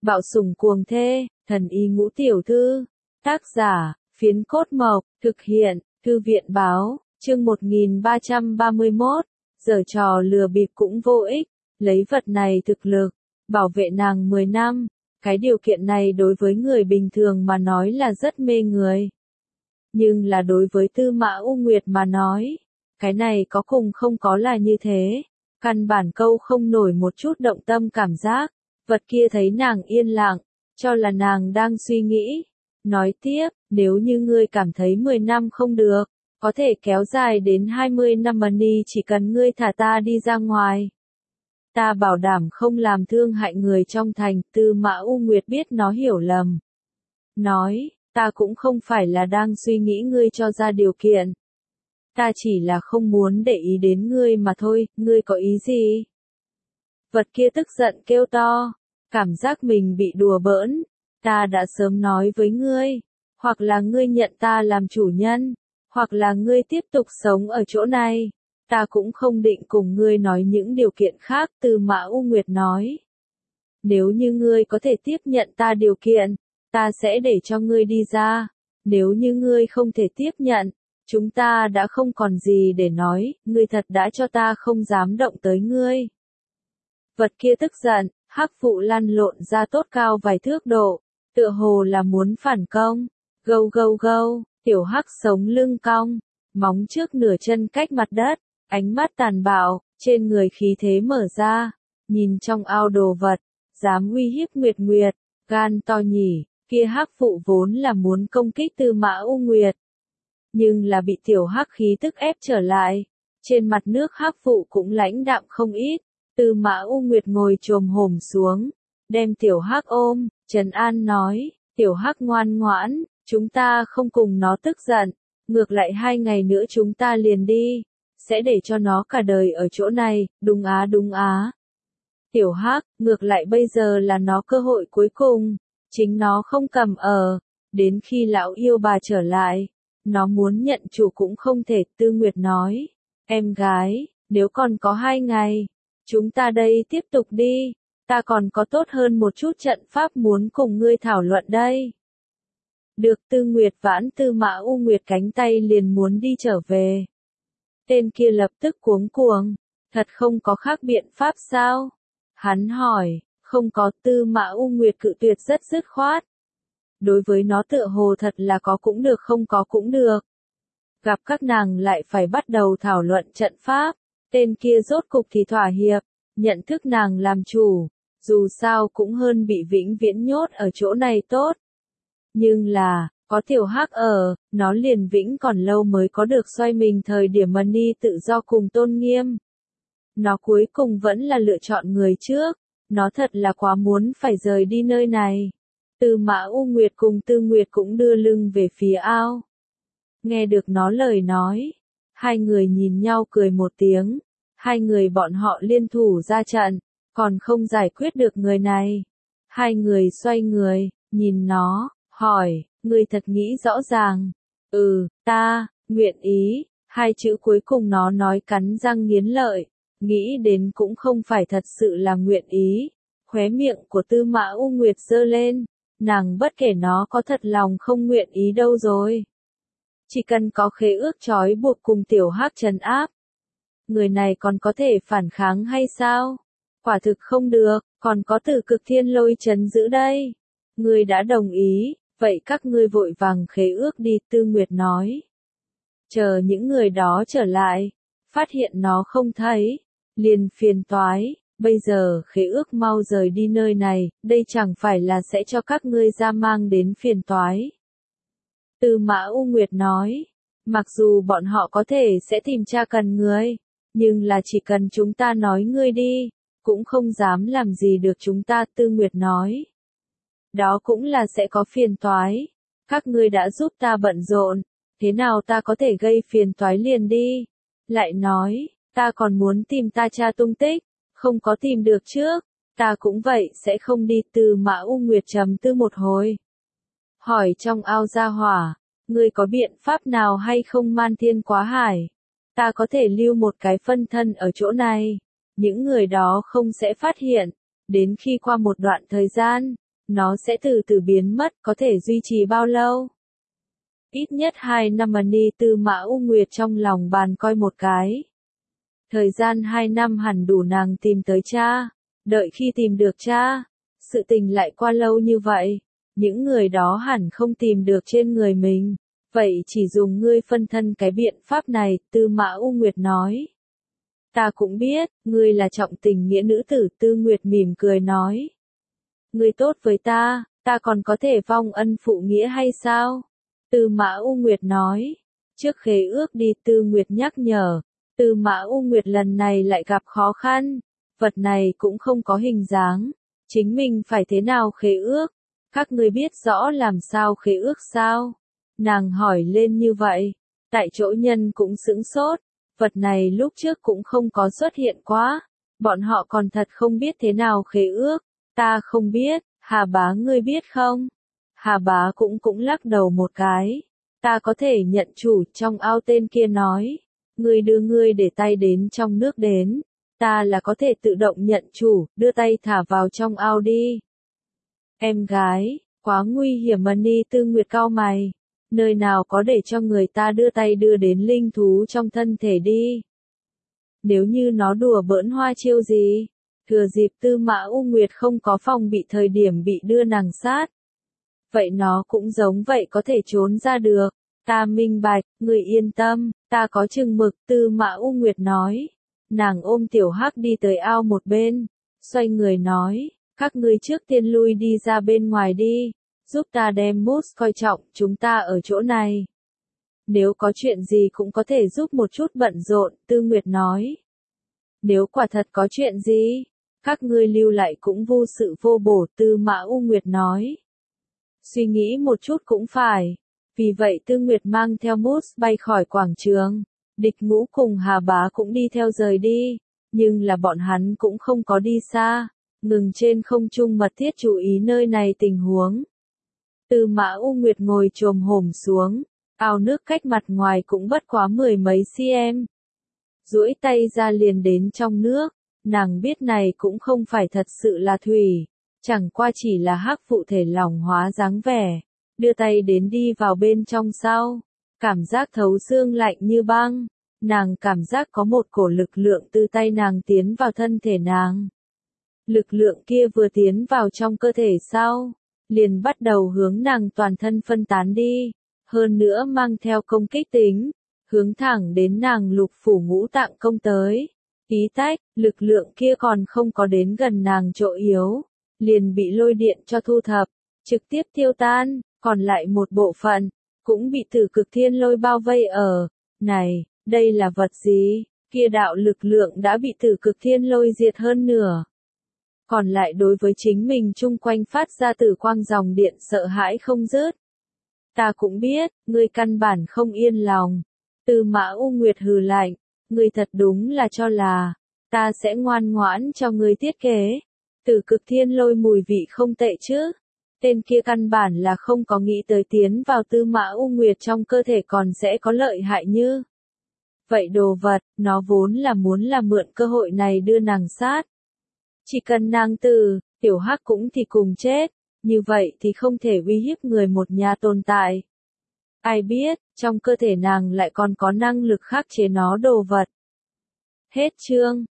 Bạo sủng cuồng thê, thần y ngũ tiểu thư. Tác giả, Phiến Cốt Mộc, thực hiện, Thư viện báo, chương 1331, giở trò lừa bịp cũng vô ích, lấy vật này thực lực, bảo vệ nàng 10 năm, cái điều kiện này đối với người bình thường mà nói là rất mê người. Nhưng là đối với Tư Mã U Nguyệt mà nói, cái này có cùng không có là như thế, căn bản câu không nổi một chút động tâm cảm giác, vật kia thấy nàng yên lặng, cho là nàng đang suy nghĩ. Nói tiếp, nếu như ngươi cảm thấy 10 năm không được, có thể kéo dài đến 20 năm money chỉ cần ngươi thả ta đi ra ngoài. Ta bảo đảm không làm thương hại người trong thành. Tư Mã U Nguyệt biết nó hiểu lầm. Nói, ta cũng không phải là đang suy nghĩ ngươi cho ra điều kiện. Ta chỉ là không muốn để ý đến ngươi mà thôi, ngươi có ý gì? Vật kia tức giận kêu to, cảm giác mình bị đùa bỡn. Ta đã sớm nói với ngươi, hoặc là ngươi nhận ta làm chủ nhân, hoặc là ngươi tiếp tục sống ở chỗ này. Ta cũng không định cùng ngươi nói những điều kiện khác. Tư Mã U Nguyệt nói. Nếu như ngươi có thể tiếp nhận ta điều kiện, ta sẽ để cho ngươi đi ra. Nếu như ngươi không thể tiếp nhận, chúng ta đã không còn gì để nói, ngươi thật đã cho ta không dám động tới ngươi. Vật kia tức giận, hắc vụ lăn lộn ra tốt cao vài thước độ, tựa hồ là muốn phản công. Gâu gâu gâu, tiểu hắc sống lưng cong, móng trước nửa chân cách mặt đất, ánh mắt tàn bạo, trên người khí thế mở ra, nhìn trong ao đồ vật, dám uy hiếp Nguyệt Nguyệt, gan to nhỉ. Kia hắc phụ vốn là muốn công kích Tư Mã U Nguyệt, nhưng là bị tiểu hắc khí tức ép trở lại. Trên mặt nước hắc phụ cũng lãnh đạm không ít. Tư Mã U Nguyệt ngồi chồm hổm xuống, đem tiểu hắc ôm, trấn an nói, tiểu hắc ngoan ngoãn, chúng ta không cùng nó tức giận, ngược lại 2 ngày nữa chúng ta liền đi, sẽ để cho nó cả đời ở chỗ này. Đúng á đúng á. Tiểu hắc, ngược lại bây giờ là nó cơ hội cuối cùng, chính nó không cầm ở, đến khi lão yêu bà trở lại, nó muốn nhận chủ cũng không thể. Tư Nguyệt nói, em gái, nếu còn có 2 ngày, chúng ta đây tiếp tục đi, ta còn có tốt hơn một chút trận pháp muốn cùng ngươi thảo luận đây. Được. Tư Nguyệt vãn Tư Mã U Nguyệt cánh tay liền muốn đi trở về. Tên kia lập tức cuống cuồng, thật không có khác biện pháp sao? Hắn hỏi, không có. Tư Mã U Nguyệt cự tuyệt rất dứt khoát. Đối với nó tựa hồ thật là có cũng được không có cũng được. Gặp các nàng lại phải bắt đầu thảo luận trận pháp, tên kia rốt cục thì thỏa hiệp, nhận thức nàng làm chủ, dù sao cũng hơn bị vĩnh viễn nhốt ở chỗ này tốt. Nhưng là, có tiểu hắc ở, nó liền vĩnh còn lâu mới có được xoay mình thời điểm money tự do cùng tôn nghiêm. Nó cuối cùng vẫn là lựa chọn người trước, nó thật là quá muốn phải rời đi nơi này. Tư Mã U Nguyệt cùng Tư Nguyệt cũng đưa lưng về phía ao. Nghe được nó lời nói, hai người nhìn nhau cười một tiếng, hai người bọn họ liên thủ ra trận, còn không giải quyết được người này. Hai người xoay người, nhìn nó, hỏi, ngươi thật nghĩ rõ ràng? Ta, nguyện ý. Hai chữ cuối cùng nó nói cắn răng nghiến lợi, nghĩ đến cũng không phải thật sự là nguyện ý. Khóe miệng của Tư Mã U Nguyệt giơ lên, nàng bất kể nó có thật lòng không nguyện ý đâu rồi. Chỉ cần có khế ước trói buộc cùng tiểu hắc trấn áp, người này còn có thể phản kháng hay sao? Quả thực không được, còn có Tử Cực Thiên Lôi trấn giữ đây. Ngươi đã đồng ý, vậy các ngươi vội vàng khế ước đi. Tư Nguyệt nói. Chờ những người đó trở lại, phát hiện nó không thấy, liền phiền toái. Bây giờ khế ước mau rời đi nơi này, đây chẳng phải là sẽ cho các ngươi ra mang đến phiền toái. Tư Mã U Nguyệt nói, mặc dù bọn họ có thể sẽ tìm tra cần ngươi, nhưng là chỉ cần chúng ta nói ngươi đi, cũng không dám làm gì được chúng ta. Tư Nguyệt nói, đó cũng là sẽ có phiền toái. Các ngươi đã giúp ta bận rộn, thế nào ta có thể gây phiền toái liền đi. Lại nói, ta còn muốn tìm ta cha tung tích, không có tìm được trước, ta cũng vậy sẽ không đi. Tư Mã U Nguyệt trầm tư một hồi. Hỏi trong ao gia hỏa, ngươi có biện pháp nào hay không man thiên quá hải? Ta có thể lưu một cái phân thân ở chỗ này, những người đó không sẽ phát hiện, đến khi qua một đoạn thời gian, nó sẽ từ từ biến mất, có thể duy trì bao lâu? Ít nhất 2 năm. Mani Tư Mã U Nguyệt trong lòng bàn coi một cái. Thời gian 2 năm hẳn đủ nàng tìm tới cha. Đợi khi tìm được cha, sự tình lại qua lâu như vậy, những người đó hẳn không tìm được trên người mình. Vậy chỉ dùng ngươi phân thân cái biện pháp này, Tư Mã U Nguyệt nói. Ta cũng biết, ngươi là trọng tình nghĩa nữ tử, Tư Nguyệt mỉm cười nói. Ngươi tốt với ta còn có thể vong ân phụ nghĩa hay sao? Tư Mã U Nguyệt nói. Trước khế ước đi, Tư Nguyệt nhắc nhở. Tư Mã U Nguyệt lần này lại gặp khó khăn. Vật này cũng không có hình dáng. Chính mình phải thế nào khế ước? Các ngươi biết rõ làm sao khế ước sao? Nàng hỏi lên như vậy. Tại chỗ nhân cũng sững sốt. Vật này lúc trước cũng không có xuất hiện quá. Bọn họ còn thật không biết thế nào khế ước. Ta không biết, Hà Bá ngươi biết không? Hà Bá cũng lắc đầu một cái. Ta có thể nhận chủ, trong ao tên kia nói. Ngươi đưa ngươi để tay đến trong nước đến. Ta là có thể tự động nhận chủ, đưa tay thả vào trong ao đi. Em gái, quá nguy hiểm. Mani Tư Nguyệt cau mày. Nơi nào có để cho người ta đưa tay đưa đến linh thú trong thân thể đi. Nếu như nó đùa bỡn hoa chiêu gì, thừa dịp Tư Mã U Nguyệt không có phòng bị thời điểm bị đưa nàng sát. Vậy nó cũng giống vậy có thể trốn ra được. Ta minh bạch, người yên tâm, ta có chừng mực, Tư Mã U Nguyệt nói. Nàng ôm Tiểu Hắc đi tới ao một bên, xoay người nói, các ngươi trước tiên lui đi ra bên ngoài đi, giúp ta đem Moose coi trọng, chúng ta ở chỗ này. Nếu có chuyện gì cũng có thể giúp một chút bận rộn, Tư Nguyệt nói. Nếu quả thật có chuyện gì, các ngươi lưu lại cũng vô sự vô bổ, Tư Mã U Nguyệt nói. Suy nghĩ một chút cũng phải. Vì vậy Tư Nguyệt mang theo Moose bay khỏi quảng trường. Địch Ngũ cùng Hà Bá cũng đi theo rời đi. Nhưng là bọn hắn cũng không có đi xa. Ngừng trên không trung mật thiết chú ý nơi này tình huống. Tư Mã U Nguyệt ngồi chồm hổm xuống. Ao nước cách mặt ngoài cũng bất quá 10 mấy cm. Duỗi tay ra liền đến trong nước. Nàng biết này cũng không phải thật sự là thủy. Chẳng qua chỉ là hắc phụ thể lỏng hóa dáng vẻ. Đưa tay đến đi vào bên trong sau. Cảm giác thấu xương lạnh như băng. Nàng cảm giác có một cổ lực lượng từ tay nàng tiến vào thân thể nàng. Lực lượng kia vừa tiến vào trong cơ thể sau. Liền bắt đầu hướng nàng toàn thân phân tán đi. Hơn nữa mang theo công kích tính. Hướng thẳng đến nàng lục phủ ngũ tạng công tới. Ý tách, lực lượng kia còn không có đến gần nàng chỗ yếu. Liền bị lôi điện cho thu thập. Trực tiếp tiêu tan. Còn lại một bộ phận, cũng bị Tử Cực Thiên Lôi bao vây ở. Này, đây là vật gì? Kia đạo lực lượng đã bị Tử Cực Thiên Lôi diệt hơn nửa. Còn lại đối với chính mình chung quanh phát ra tử quang dòng điện sợ hãi không dứt. Ta cũng biết, ngươi căn bản không yên lòng. Tư Mã U Nguyệt hừ lạnh, ngươi thật đúng là cho là, ta sẽ ngoan ngoãn cho ngươi thiết kế. Tử Cực Thiên Lôi mùi vị không tệ chứ. Tên kia căn bản là không có nghĩ tới tiến vào Tư Mã U Nguyệt trong cơ thể còn sẽ có lợi hại như. Vậy đồ vật, nó vốn là muốn là mượn cơ hội này đưa nàng sát. Chỉ cần nàng từ, Tiểu Hắc cũng thì cùng chết, như vậy thì không thể uy hiếp người một nhà tồn tại. Ai biết, trong cơ thể nàng lại còn có năng lực khắc chế nó đồ vật. Hết chương.